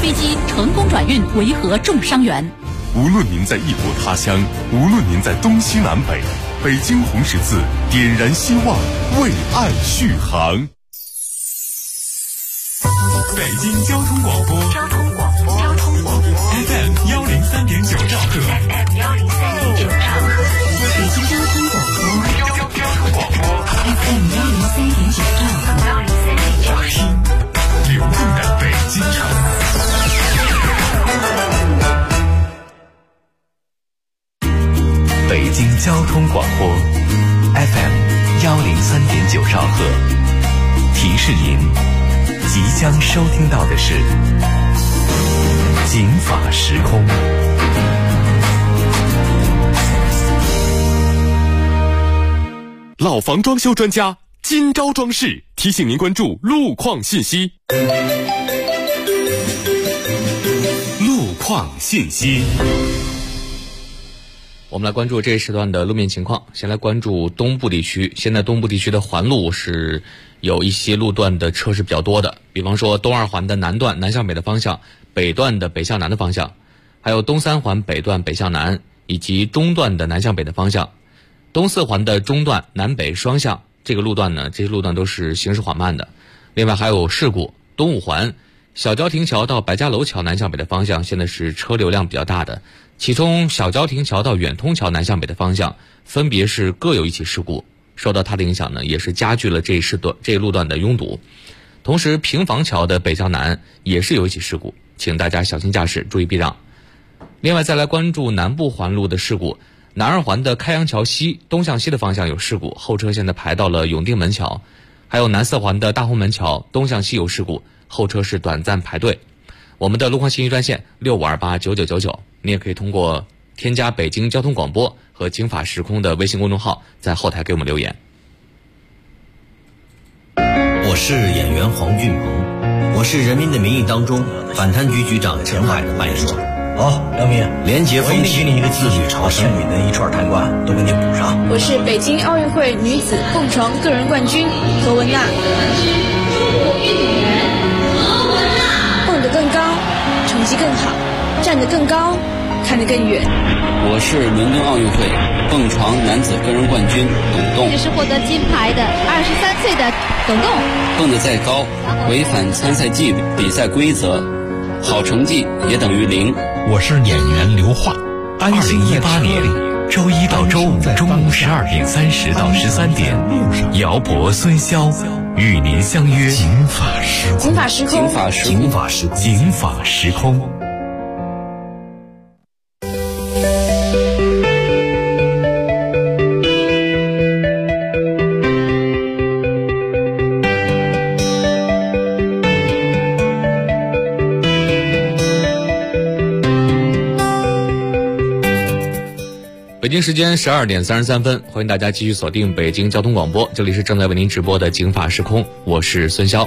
飞机成功转运维和重伤员。 无论您在异国他乡，无论您在东西南北，北京红十字点燃希望，为爱续航。北京交通广播FM 103.9兆赫， 北京交通广播 FM 103.9兆赫， 听流动的北京城。 北京交通广播 FM 103.9兆赫，提示您即将收听到的是警法时空。 老房装修专家金招装饰提醒您关注路况信息。路况信息。 我们来关注这一时段的路面情况。先来关注东部地区，现在东部地区的环路是有一些路段的车是比较多的，比方说东二环的南段南向北的方向，北段的北向南的方向，还有东三环北段北向南，以及中段的南向北的方向，东四环的中段南北双向，这个路段呢，这些路段都是行驶缓慢的。另外还有事故，东五环小郊亭桥到白家楼桥南向北的方向，现在是车流量比较大的。其中小郊亭桥到远通桥南向北的方向，分别是各有一起事故，受到它的影响呢，也是加剧了这一路段的拥堵。同时平房桥的北向南也是有一起事故，请大家小心驾驶，注意避让。另外再来关注南部环路的事故，南二环的开阳桥西东向西的方向有事故，后车现在排到了永定门桥。还有南四环的大红门桥东向西有事故，后车是短暂排队。我们的路况信息专线65289999，你也可以通过添加北京交通广播和警法时空的微信公众号，在后台给我们留言。 我是演员黄俊鹏，我是人民的名义当中反贪局局长陈海的扮演者。 好，梁明， 廉洁风气， 给你一个自律朝圣女的一串贪官都给你补上。 我是北京奥运会女子蹦床个人冠军何文娜。蹦得更高，成绩更好，站得更高，看得更远。 我是伦敦奥运会蹦床男子个人冠军董栋。 这是获得金牌的23岁的董栋。 蹦得再高，违反参赛纪律、比赛规则，好成绩也等于0。 我是演员刘桦。2018年周一到周五中午12点30到13点，姚博、孙潇与您相约警法时空。 警法时空， 警法时空， 警法时空，警法时空。 北京时间12点33分，欢迎大家继续锁定北京交通广播，这里是正在为您直播的警法时空，我是孙潇。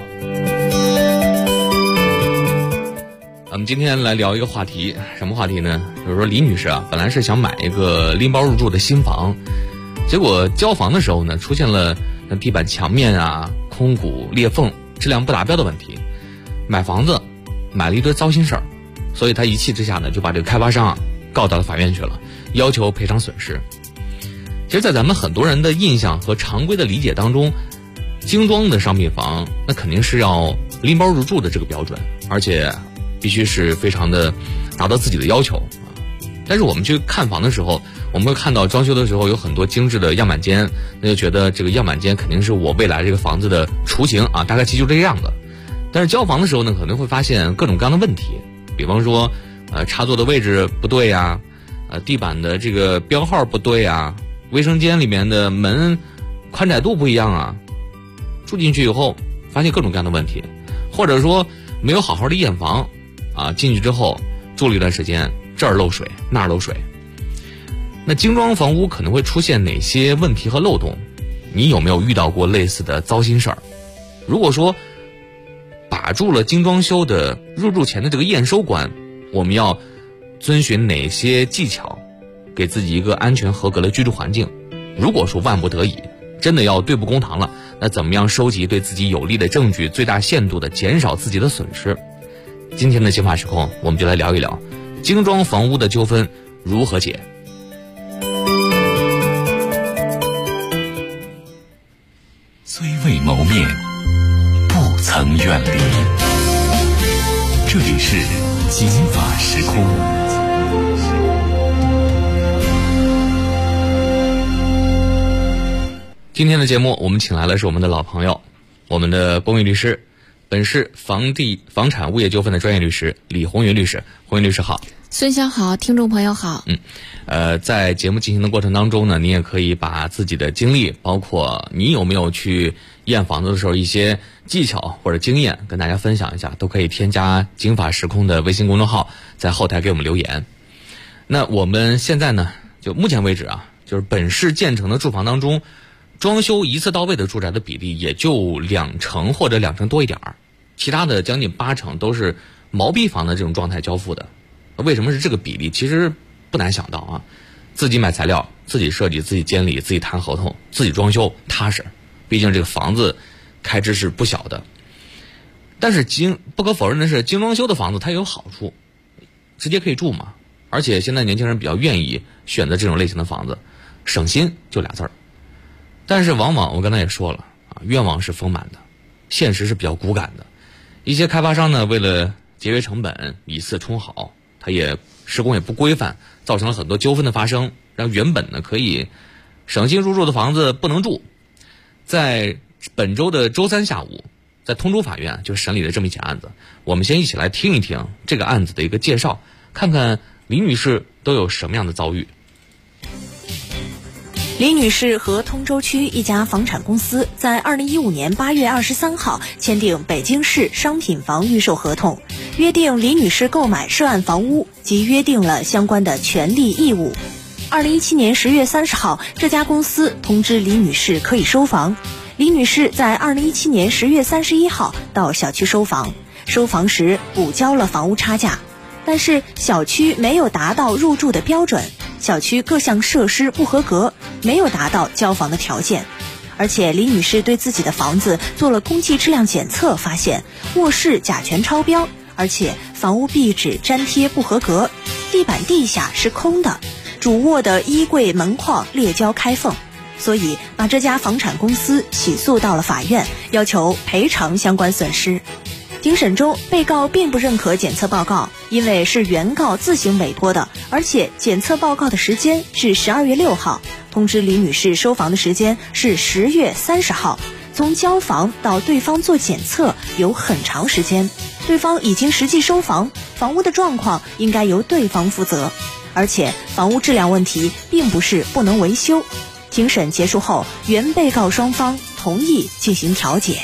我们今天来聊一个话题，什么话题呢？就是说李女士啊，本来是想买一个拎包入住的新房，结果交房的时候呢，出现了地板墙面啊、空鼓、裂缝、质量不达标的问题。买房子买了一堆糟心事儿，所以她一气之下呢，就把这个开发商啊告到了法院去了，要求赔偿损失。其实在咱们很多人的印象和常规的理解当中，精装的商品房那肯定是要拎包入住的这个标准，而且必须是非常的达到自己的要求。但是我们去看房的时候，我们会看到装修的时候有很多精致的样板间，那就觉得这个样板间肯定是我未来这个房子的雏形啊，大概其实就这个样子。但是交房的时候呢，可能会发现各种各样的问题，比方说插座的位置不对呀，地板的这个标号不对啊，卫生间里面的门宽窄度不一样啊，住进去以后发现各种各样的问题，或者说没有好好的验房啊，进去之后住了一段时间，这儿漏水那儿漏水。那精装房屋可能会出现哪些问题和漏洞？你有没有遇到过类似的糟心事儿？如果说把住了精装修的入住前的这个验收关，我们要遵循哪些技巧，给自己一个安全合格的居住环境？如果说万不得已真的要对簿公堂了，那怎么样收集对自己有利的证据，最大限度的减少自己的损失？ 今天的刑法时空，我们就来聊一聊精装房屋的纠纷如何解。 虽未谋面，不曾远离。这里是刑法时空。 今天的节目，我们请来的是我们的老朋友，我们的公益律师，本市房产物业纠纷的专业律师李红云律师。红云律师好。 孙晓好，听众朋友好。 在节目进行的过程当中呢，你也可以把自己的经历，包括你有没有去验房子的时候一些技巧或者经验跟大家分享一下，都可以添加刑法时空的微信公众号，在后台给我们留言。那我们现在呢，就目前为止啊，就是本市建成的住房当中，装修一次到位的住宅的比例也就2成或者2成多一点儿，其他的将近8成都是毛坯房的这种状态交付的。为什么是这个比例？其实不难想到啊，自己买材料，自己设计，自己监理，自己谈合同，自己装修踏实。毕竟这个房子开支是不小的。但是不可否认的是，精装修的房子它有好处，直接可以住嘛。而且现在年轻人比较愿意选择这种类型的房子，省心就俩字儿。但是往往我刚才也说了啊，愿望是丰满的，现实是比较骨感的。一些开发商呢，为了节约成本，以次充好，他也施工也不规范，造成了很多纠纷的发生，让原本呢可以省心入住的房子不能住。在本周的周三下午，在通州法院就审理了这么一起案子，我们先一起来听一听这个案子的一个介绍，看看李女士都有什么样的遭遇。 李女士和通州区一家房产公司在2015年8月23号签订北京市商品房预售合同，约定李女士购买涉案房屋及约定了相关的权利义务。2017年10月30号，这家公司通知李女士可以收房。李女士在2017年10月31号到小区收房，收房时补交了房屋差价，但是小区没有达到入住的标准，小区各项设施不合格，没有达到交房的条件。而且李女士对自己的房子做了空气质量检测，发现卧室甲醛超标，而且房屋壁纸粘贴不合格，地板地下是空的，主卧的衣柜门框裂胶开缝，所以把这家房产公司起诉到了法院，要求赔偿相关损失。庭审中，被告并不认可检测报告，因为是原告自行委托的，而且检测报告的时间是12月6号，通知李女士收房的时间是10月30号，从交房到对方做检测有很长时间，对方已经实际收房，房屋的状况应该由对方负责，而且房屋质量问题并不是不能维修。庭审结束后，原被告双方同意进行调解。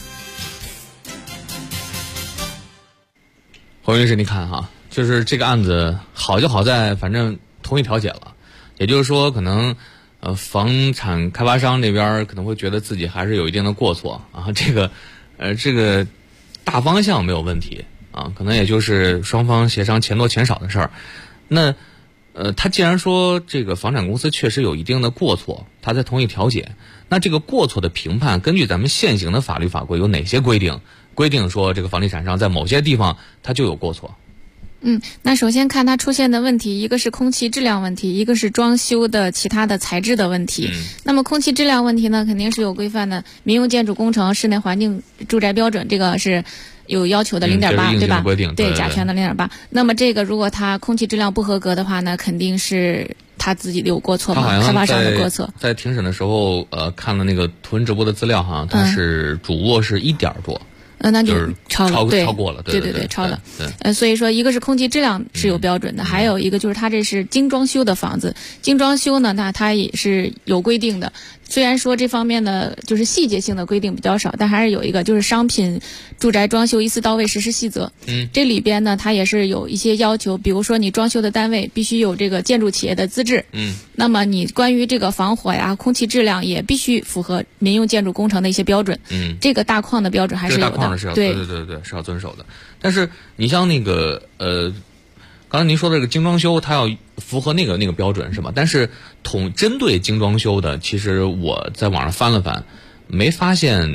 黄律师，你看哈，就是这个案子好就好在反正同意调解了，也就是说可能房产开发商这边可能会觉得自己还是有一定的过错啊，这个大方向没有问题啊，可能也就是双方协商钱多钱少的事儿。那他既然说这个房产公司确实有一定的过错，他才同意调解，那这个过错的评判根据咱们现行的法律法规有哪些规定？规定说这个房地产商在某些地方它就有过错。 那首先看它出现的问题，一个是空气质量问题，一个是装修的其他的材质的问题。那么空气质量问题呢，肯定是有规范的，民用建筑工程室内环境住宅标准，这个是有要求的0.8，对吧？对，甲醛的0.8。那么这个如果它空气质量不合格的话呢，肯定是他自己有过错嘛，开发商的过错。 在庭审的时候，看了那个图文直播的资料哈，它是主卧是1点多。 那就超过了， 对，超了。所以说一个是空气质量是有标准的，还有一个就是它这是精装修的房子，精装修呢，那它也是有规定的。虽然说这方面的就是细节性的规定比较少，但还是有一个就是商品住宅装修一次到位实施细则。这里边呢，它也是有一些要求，比如说你装修的单位必须有这个建筑企业的资质。那么你关于这个防火呀、空气质量也必须符合民用建筑工程的一些标准。这个大框的标准还是有的。 大框的是要对，是要遵守的。但是你像那个刚才您说的这个精装修，它要符合那个标准是吧？但是针对精装修的，其实我在网上翻了翻，没发现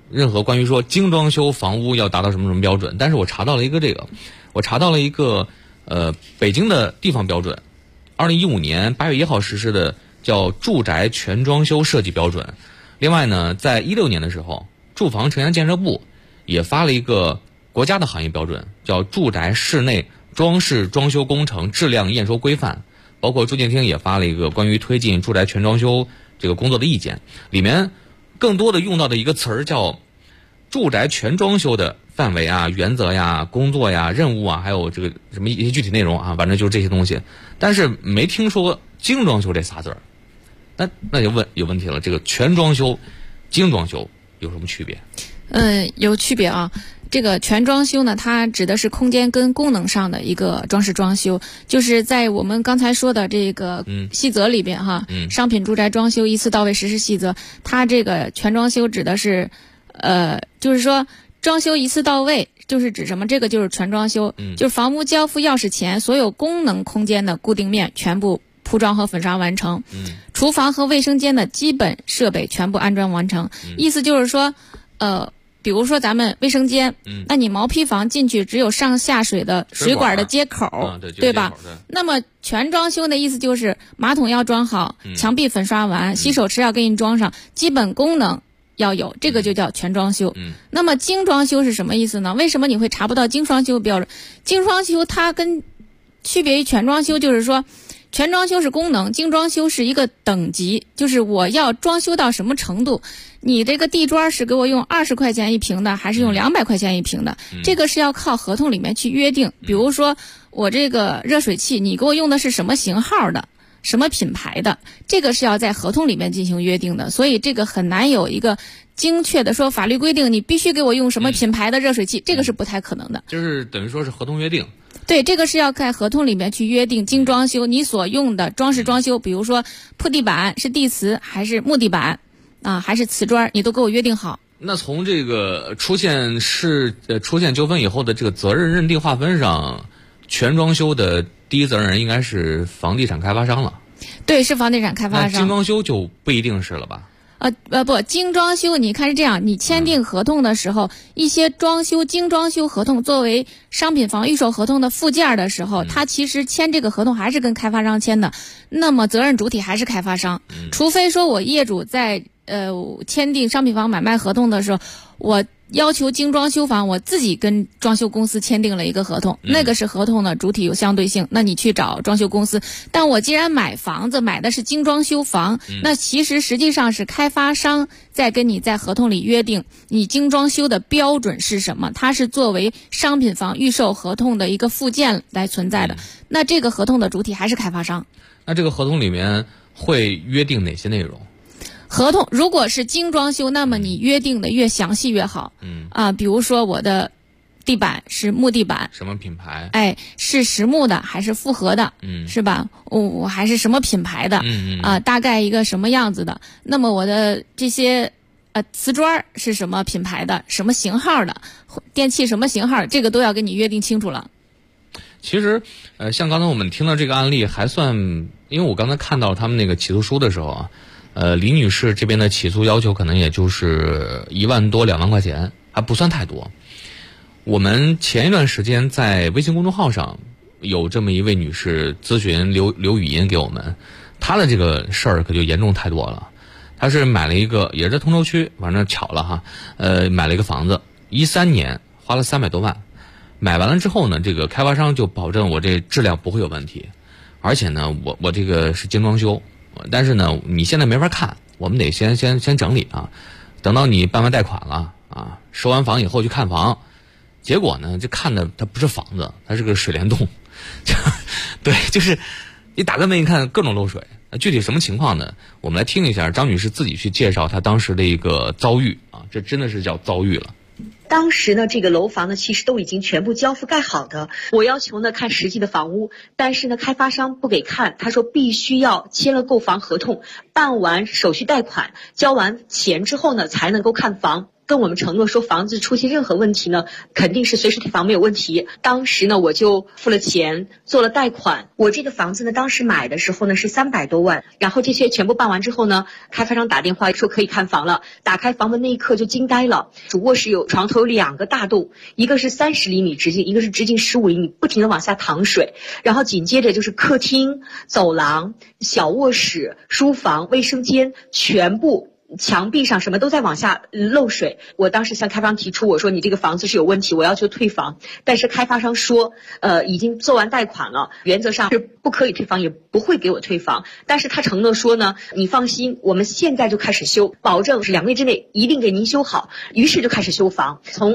任何关于说精装修房屋要达到什么标准，但是我查到了一个北京的地方标准，2015年8月1号实施的叫住宅全装修设计标准。另外呢，在16年的时候，住房城乡建设部也发了一个国家的行业标准，叫住宅室内装饰装修工程质量验收规范。包括住建厅也发了一个关于推进住宅全装修这个工作的意见，里面更多的用到的一个词儿叫住宅全装修的范围啊、原则呀、工作呀、任务啊，还有这个什么一些具体内容啊，反正就是这些东西。但是没听说精装修这仨字儿，那就有问题了。这个全装修、精装修有什么区别？ 有区别啊。这个全装修呢，它指的是空间跟功能上的一个装饰装修，就是在我们刚才说的这个细则里边哈，商品住宅装修一次到位实施细则，它这个全装修指的是，就是说装修一次到位，就是指什么？这个就是全装修，就是房屋交付钥匙前，所有功能空间的固定面全部铺装和粉刷完成，厨房和卫生间的基本设备全部安装完成。意思就是说，比如说咱们卫生间，那你毛坯房进去只有上下水的水管的接口，对吧？那么全装修的意思就是马桶要装好，墙壁粉刷完，洗手池要给你装上，基本功能要有，这个就叫全装修。那么精装修是什么意思呢？为什么你会查不到精装修标准？精装修它跟区别于全装修，就是说全装修是功能，精装修是一个等级，就是我要装修到什么程度。你这个地砖是给我用20块钱一平的，还是用200块钱一平的？这个是要靠合同里面去约定。比如说我这个热水器，你给我用的是什么型号的，什么品牌的，这个是要在合同里面进行约定的。所以这个很难有一个精确的说法律规定你必须给我用什么品牌的热水器，这个是不太可能的。 就是等于说是合同约定。 对，这个是要在合同里面去约定精装修，你所用的装饰装修，比如说铺地板是地瓷还是木地板啊，还是瓷砖，你都给我约定好。 那从这个出现纠纷以后的这个责任认定划分上，全装修的第一责任人应该是房地产开发商了。 对，是房地产开发商。 那精装修就不一定是了吧？ 不，精装修你看是这样，你签订合同的时候，一些精装修合同作为商品房预售合同的附件的时候，它其实签这个合同还是跟开发商签的，那么责任主体还是开发商，除非说我业主在签订商品房买卖合同的时候，我要求精装修房我自己跟装修公司签订了一个合同，那个是合同的主体有相对性，那你去找装修公司。但我既然买房子买的是精装修房，那其实实际上是开发商在跟你在合同里约定你精装修的标准是什么，它是作为商品房预售合同的一个附件来存在的，那这个合同的主体还是开发商。 那这个合同里面会约定哪些内容？ 合同如果是精装修，那么你约定的越详细越好。比如说我的地板是木地板， 什么品牌？ 是实木的还是复合的？是吧？我还是什么品牌的？大概一个什么样子的？那么我的这些瓷砖是什么品牌的？什么型号的？电器什么型号？这个都要跟你约定清楚了。 其实，像刚才我们听到这个案例还算，因为我刚才看到他们那个起诉书的时候啊。李女士这边的起诉要求可能也就是1万多2万块钱，还不算太多。我们前一段时间在微信公众号上有这么一位女士咨询留语音给我们，她的这个事儿可就严重太多了。她是买了一个，也是在通州区，反正巧了哈，买了一个房子，13年花了300多万，买完了之后呢，这个开发商就保证我这质量不会有问题，而且呢，我这个是精装修。但是呢，你现在没法看，我们得先整理啊，等到你办完贷款了啊，收完房以后去看房，结果呢，这看的它不是房子，它是个水帘洞，对，就是你打开门一看，各种漏水。具体什么情况呢？我们来听一下张女士自己去介绍她当时的一个遭遇啊，这真的是叫遭遇了。 当时呢，这个楼房呢，其实都已经全部交付盖好的。我要求呢看实际的房屋，但是呢，开发商不给看，他说必须要签了购房合同，办完手续贷款，交完钱之后呢，才能够看房。 跟我们承诺说房子出现任何问题呢，肯定是随时退房没有问题。当时呢，我就付了钱，做了贷款。我这个房子呢，当时买的时候呢是300多万，然后这些全部办完之后呢，开发商打电话说可以看房了。打开房门那一刻就惊呆了，主卧室有床头有2个大洞，一个是30厘米直径，一个是直径15厘米，不停的往下淌水。然后紧接着就是客厅、走廊、小卧室、书房、卫生间，全部墙壁上什么都在往下漏水。我当时向开发商提出，我说你这个房子是有问题，我要求退房。但是开发商说已经做完贷款了，原则上是不可以退房，也不会给我退房。但是他承诺说呢，你放心，我们现在就开始修，保证是2个月之内一定给您修好。于是就开始修房，从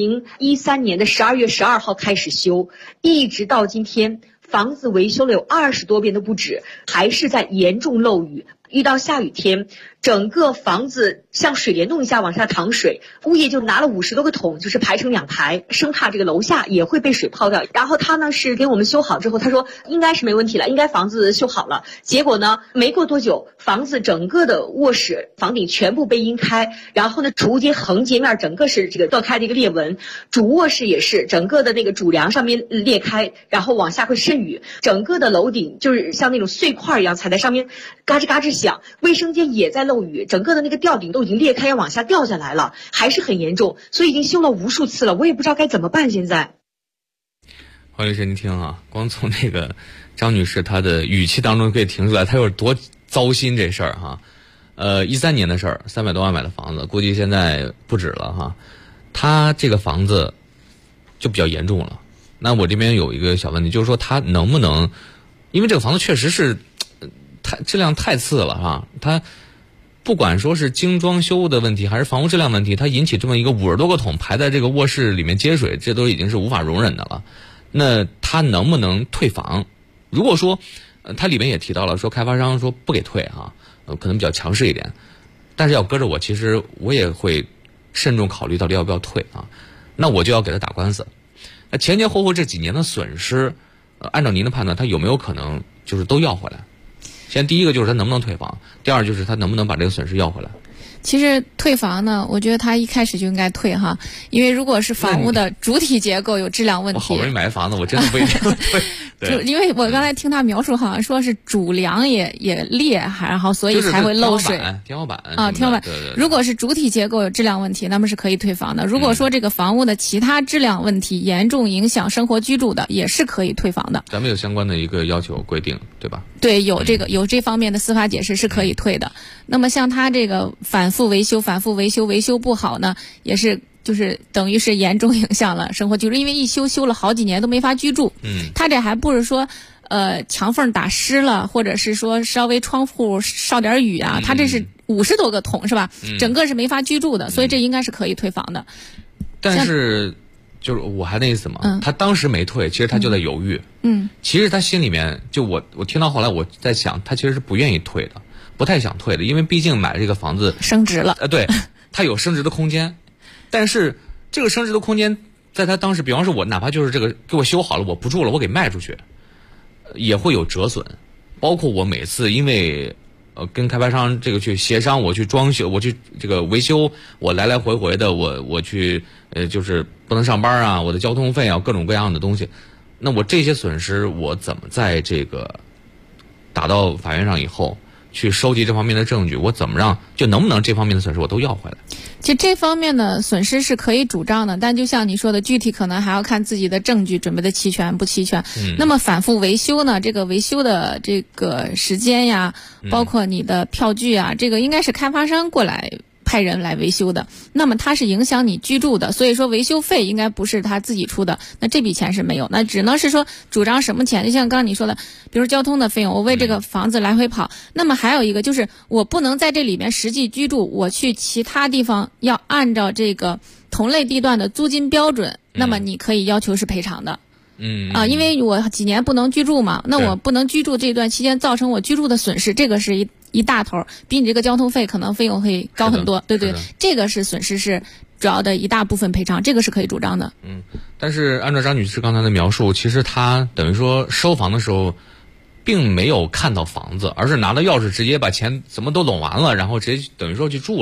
2013年的12月12号开始修，一直到今天，房子维修了有20多遍都不止，还是在严重漏雨。遇到下雨天，整个房子像水帘洞一下往下淌水，物业就拿了50多个桶，就是排成2排，生怕这个楼下也会被水泡掉。然后他呢是给我们修好之后，他说应该是没问题了，应该房子修好了。结果呢，没过多久，房子整个的卧室房顶全部被阴开，然后呢，储物间横截面整个是这个断开的一个裂纹，主卧室也是整个的那个主梁上面裂开，然后往下会渗雨，整个的楼顶就是像那种碎块一样踩在上面，嘎吱嘎吱响。卫生间也在漏雨，整个的那个吊顶都已经裂开要往下掉下来了，还是很严重，所以已经修了无数次了，我也不知道该怎么办。现在黄律师您听啊，光从那个张女士她的语气当中可以听出来她有多糟心这事儿哈。13年的事儿，300多万买的房子，估计现在不止了哈。她这个房子就比较严重了。那我这边有一个小问题，就是说她能不能，因为这个房子确实是质量太次了哈，它不管说是精装修的问题还是房屋质量问题，它引起这么一个50多个桶排在这个卧室里面接水，这都已经是无法容忍的了。那它能不能退房？如果说它里面也提到了说开发商说不给退哈，可能比较强势一点，但是要搁着我，其实我也会慎重考虑到底要不要退啊。那我就要给他打官司。那前前后后这几年的损失，按照您的判断，他有没有可能就是都要回来？先第一个就是他能不能退房，第二就是他能不能把这个损失要回来。 其实退房呢，我觉得他一开始就应该退哈，因为如果是房屋的主体结构有质量问题， 我好不容易买房子，我真的不一定退。 就因为我刚才听他描述，好像说是主梁也裂，然后所以才会漏水。 天花板啊，天花板。 对。 如果是主体结构有质量问题，那么是可以退房的。如果说这个房屋的其他质量问题严重影响生活居住的，也是可以退房的。 咱们有相关的一个要求规定，对吧？ 对，有这方面的司法解释是可以退的。那么像他这个反复维修不好呢，也是就是等于是严重影响了生活居住，因为一修了好几年都没法居住。他这还不是说墙缝打湿了，或者是说稍微窗户捎点雨啊，他这是50多个桶是吧？整个是没法居住的，所以这应该是可以退房的。 但是就是我还那意思嘛，他当时没退，其实他就在犹豫。其实他心里面就我听到后来我在想，他其实是不愿意退的，不太想退的，因为毕竟买这个房子升值了。 对，他有升值的空间，但是这个升值的空间在他当时，比方说我哪怕就是这个给我修好了，我不住了，我给卖出去，也会有折损。包括我每次因为跟开发商这个去协商，我去装修，我去这个维修，我来来回回的，我去就是不能上班啊，我的交通费啊，各种各样的东西。那我这些损失，我怎么在这个打到法院上以后去收集这方面的证据，我怎么让就能不能这方面的损失我都要回来？ 其实这方面的损失是可以主张的，但就像你说的，具体可能还要看自己的证据准备的齐全不齐全。那么反复维修呢，这个维修的这个时间呀，包括你的票据啊，这个应该是开发商过来派人来维修的，那么它是影响你居住的，所以说维修费应该不是他自己出的，那这笔钱是没有，那只能是说主张什么钱，就像刚刚你说的，比如交通的费用，我为这个房子来回跑，那么还有一个就是我不能在这里面实际居住，我去其他地方要按照这个同类地段的租金标准，那么你可以要求是赔偿的。因为我几年不能居住嘛，那我不能居住这段期间造成我居住的损失，这个是一大头，比你这个交通费可能费用会高很多，对，这个是损失是主要的一大部分赔偿，这个是可以主张的。 但是按照张女士刚才的描述，其实她等于说收房的时候并没有看到房子，而是拿了钥匙直接把钱怎么都拢完了，然后直接等于说去住了。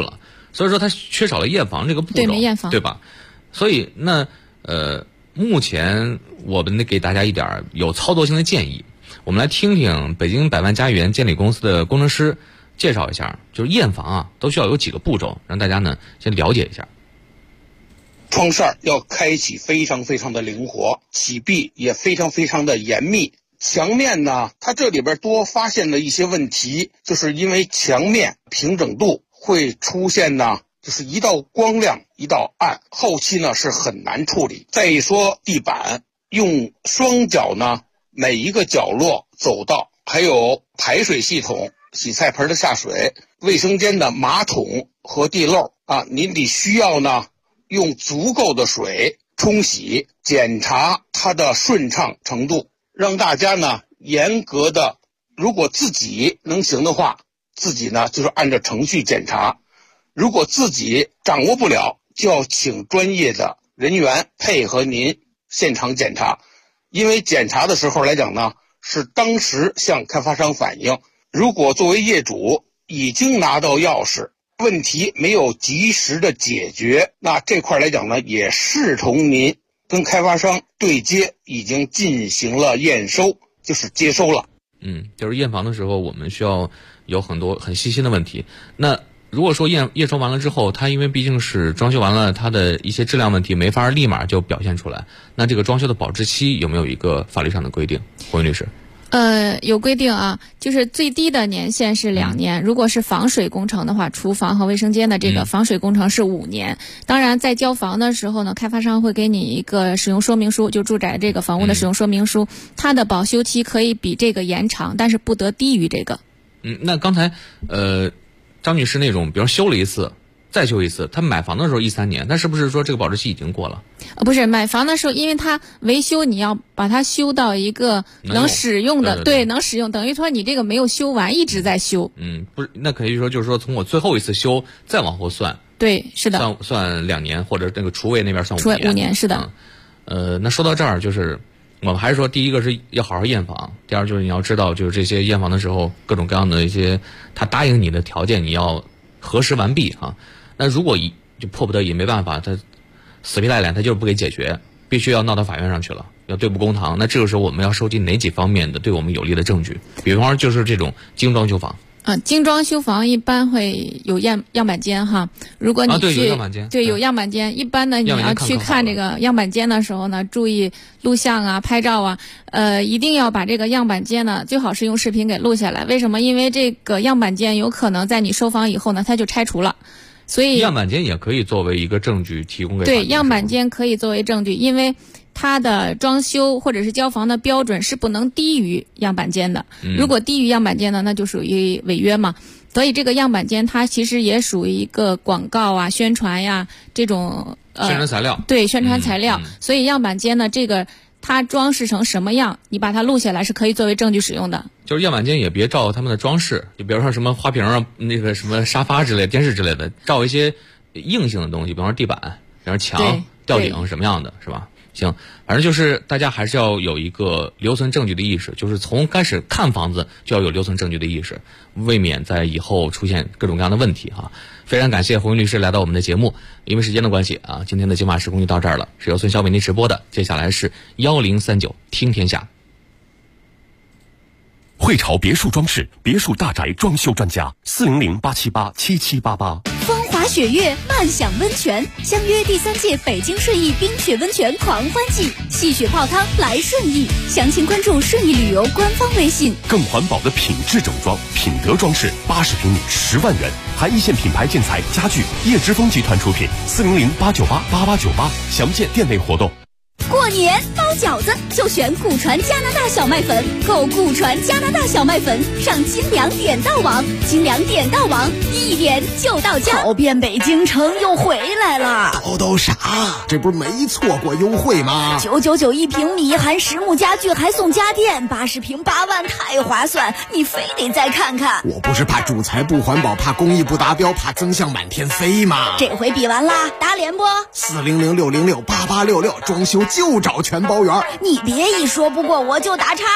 所以说它缺少了验房这个步骤， 对，没验房， 对吧？所以那目前我们给大家一点有操作性的建议，我们来听听北京百万家园监理公司的工程师介绍一下，就是验房啊都需要有几个步骤，让大家呢先了解一下。 窗扇要开启非常非常的灵活，起闭也非常非常的严密。墙面呢，它这里边多发现了一些问题，就是因为墙面平整度会出现呢，就是一道光亮一道暗，后期呢是很难处理。再一说地板，用双脚呢每一个角落走道，还有排水系统、洗菜盆的下水、卫生间的马桶和地漏啊，你得需要呢用足够的水冲洗，检查它的顺畅程度，让大家呢严格的，如果自己能行的话，自己呢就是按照程序检查，如果自己掌握不了，就要请专业的人员配合您现场检查。因为检查的时候来讲呢，是当时向开发商反映，如果作为业主已经拿到钥匙，问题没有及时的解决，那这块来讲呢，也视同您跟开发商对接，已经进行了验收，就是接收了。 就是验房的时候，我们需要有很多很细心的问题。那如果说验收完了之后，它因为毕竟是装修完了，它的一些质量问题没法立马就表现出来，那这个装修的保质期有没有一个法律上的规定？黄律师。 有规定啊，就是最低的年限是2年，如果是防水工程的话，厨房和卫生间的这个防水工程是5年。当然在交房的时候呢，开发商会给你一个使用说明书，就住宅这个房屋的使用说明书，它的保修期可以比这个延长，但是不得低于这个。 那刚才张女士那种比如修了一次再修一次，他买房的时候1-3年，那是不是说这个保质期已经过了？ 不是，买房的时候，因为它维修你要把它修到一个能使用的，对，能使用，等于说你这个没有修完，一直在修。 不是，那可以说就是说从我最后一次修再往后算。 对，是的。 算2年，或者那个厨卫那边算5年。 5年，是的。 那说到这儿，就是我们还是说，第一个是要好好验房，第二就是你要知道，就是这些验房的时候，各种各样的一些他答应你的条件，你要核实完毕啊。那如果就迫不得已没办法，他死皮赖脸，他就是不给解决，必须要闹到法院上去了，要对簿公堂。那这个时候我们要收集哪几方面的对我们有利的证据？比方说就是这种精装修房。 精装修房一般会有样板间哈。如果你去有样板间， 对，有样板间。一般呢，你要去看这个样板间的时候呢，注意录像啊、拍照啊，一定要把这个样板间呢，最好是用视频给录下来。为什么？因为这个样板间有可能在你收房以后呢，它就拆除了。所以样板间也可以作为一个证据提供给对，样板间可以作为证据，因为它的装修或者是交房的标准是不能低于样板间的。如果低于样板间呢，那就属于违约嘛。所以这个样板间它其实也属于一个广告啊、宣传呀这种宣传材料。 对，宣传材料。所以样板间呢，这个它装饰成什么样，你把它录下来是可以作为证据使用的。 就是样板间也别照他们的装饰，就比如说什么花瓶啊、那个什么沙发之类、电视之类的，照一些硬性的东西，比方说地板、比方说墙、吊顶什么样的，是吧？行，反正就是大家还是要有一个留存证据的意识，就是从开始看房子就要有留存证据的意识，未免在以后出现各种各样的问题哈。非常感谢胡云律师来到我们的节目，因为时间的关系啊，今天的金马时空就到这儿了，是由孙骁为您直播的。接下来是1039听天下。 汇潮别墅装饰，别墅大宅装修专家，400-878-7788。 风华雪月，漫享温泉，相约第3届北京顺义冰雪温泉狂欢季，戏雪泡汤来顺义，详情关注顺义旅游官方微信。 更环保的品质整装，品德装饰，80平米10万元，含一线品牌建材家具，叶之峰集团出品，400-898-8898，详见店内活动。 过年包饺子就选古传加拿大小麦粉，购古传加拿大小麦粉上精粮点到网，精粮点到网，1点就到家。 跑遍北京城又回来了， 都啥？这不是没错过优惠吗 ？999一平米，含实木家具还送家电，80平8万，太划算！你非得再看看。 我不是怕主材不环保，怕工艺不达标，怕增项满天飞吗？ 这回比完啦，打脸不 ？400-606-8866，装修就找全包圆。 你别一说不过我就打岔。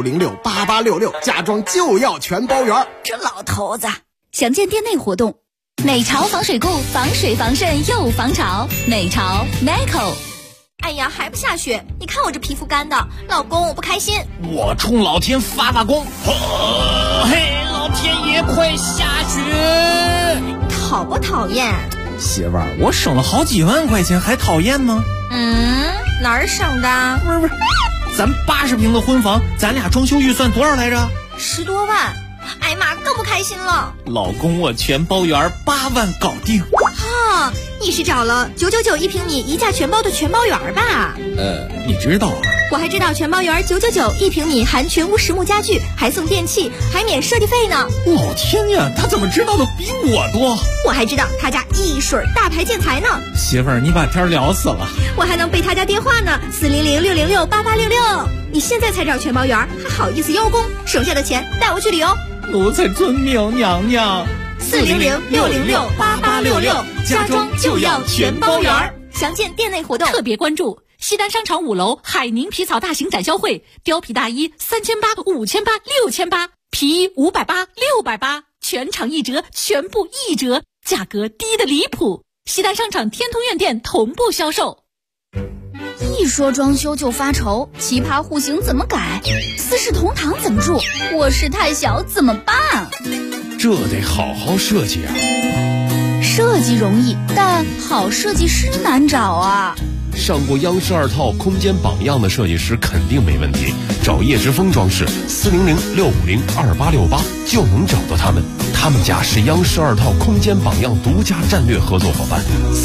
400-606-8866，家装就要全包圆。 这老头子， 详见店内活动。 美潮防水固，防水防渗又防潮。美潮 Nico。 哎呀，还不下雪？你看我这皮肤干的，老公我不开心。 我冲老天发功！嘿，老天爷快下雪！ 讨不讨厌？ 媳妇儿，我省了好几万块钱，还讨厌吗？ 哪儿省的？ 不是，咱80平的婚房，咱俩装修预算多少来着 ？10多万。哎妈，更不开心了。 老公，我全包圆8万搞定。 哈，你是找了999一平米一价全包的全包圆吧？ 你知道啊？ 我还知道全包圆999一平米，含全屋实木家具，还送电器，还免设计费呢。 老天呀，他怎么知道的比我多？ 我还知道他家一水大牌建材呢。 媳妇儿，你把天聊死了。 我还能背他家电话呢，400-606-8866。你现在才找全包圆，还好意思邀功？省下的钱带我去旅游。 奴才遵命，娘娘。 400-606-8866，家装就要全包圆。详见店内活动。 特别关注西单商场5楼海宁皮草大型展销会，貂皮大衣3800、5800、6800，皮衣580、680，全场1折，全部1折，价格低得离谱。西单商场天通苑店同步销售。 一说装修就发愁，奇葩户型怎么改？四世同堂怎么住？卧室太小怎么办？ 这得好好设计啊！ 设计容易，但好设计师难找啊。 上过央视2套空间榜样的设计师肯定没问题，找叶之峰装饰400-650-2868就能找到他们。他们家是央视2套空间榜样独家战略合作伙伴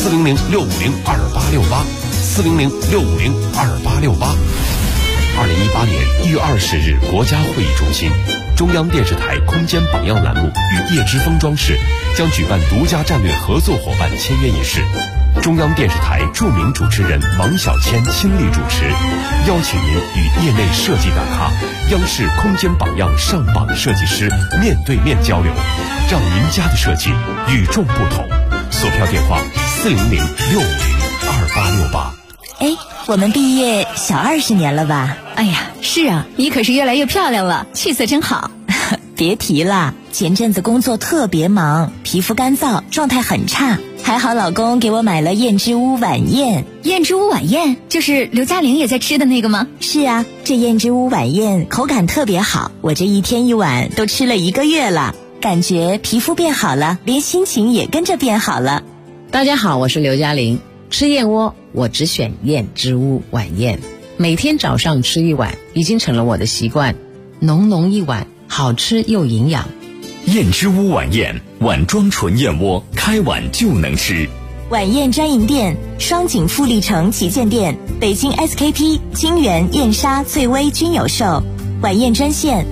，400-650-2868，400-650-2868。2018年1月20日，国家会议中心，中央电视台空间榜样栏目与叶之峰装饰将举办独家战略合作伙伴签约仪式。中央电视台著名主持人王小谦亲力主持，邀请您与业内设计大咖、央视空间榜样上榜设计师面对面交流，让您家的设计与众不同。索票电话400-650-2868。 哎，我们毕业小20年了吧？ 哎呀，是啊，你可是越来越漂亮了，气色真好。 别提了，前阵子工作特别忙，皮肤干燥，状态很差。还好老公给我买了燕之屋晚宴。 燕之屋晚宴就是刘嘉玲也在吃的那个吗？ 是啊，这燕之屋晚宴口感特别好，我这1天1碗都吃了1个月了，感觉皮肤变好了，连心情也跟着变好了。 大家好，我是刘嘉玲。吃燕窝我只选燕之屋晚宴，每天早上吃1碗已经成了我的习惯，浓浓1碗，好吃又营养。 燕之屋晚宴，碗装纯燕窝，开碗就能吃。 晚宴专营店：双井富力城旗舰店、北京 SKP、金源、燕莎、翠微均有售。晚宴专线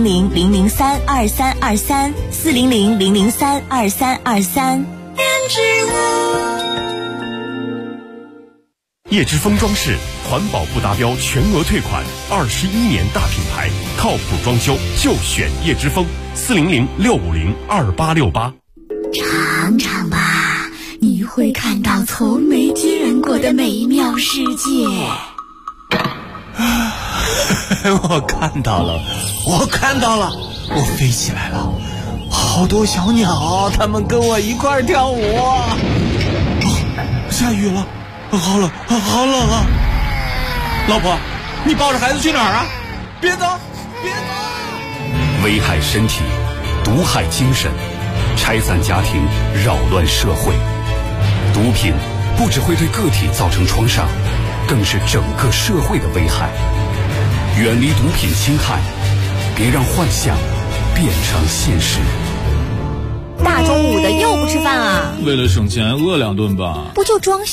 400-003-2323，400-003-2323。燕之屋。 叶之峰装饰环保不达标全额退款，21年大品牌，靠谱装修就选叶之峰，400-650-2868。 尝尝吧，你会看到从没见过的美妙世界。 我看到了，我飞起来了，好多小鸟，它们跟我一块儿跳舞。下雨了。好冷啊！老婆，你抱着孩子去哪儿啊？别走！ 危害身体，毒害精神，拆散家庭，扰乱社会。毒品不只会对个体造成创伤，更是整个社会的危害。远离毒品侵害，别让幻想变成现实。 大中午的又不吃饭啊？ 为了省钱，饿2顿吧。 不就装